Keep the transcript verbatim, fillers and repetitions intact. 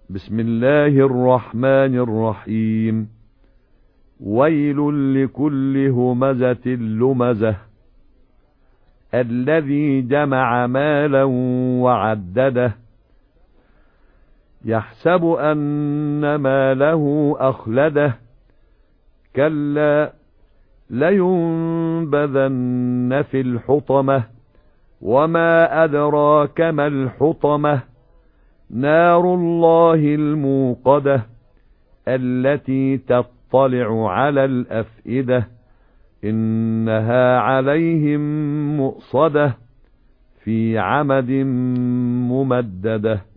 بسم الله الرحمن الرحيم ويل لكل همزة لمزة الذي جمع مالا وعدده يحسب أن ماله أخلده كلا لينبذن في الحطمة وما أدراك ما الحطمة نار الله الموقدة التي تطلع على الأفئدة إنها عليهم مؤصدة في عمد ممددة.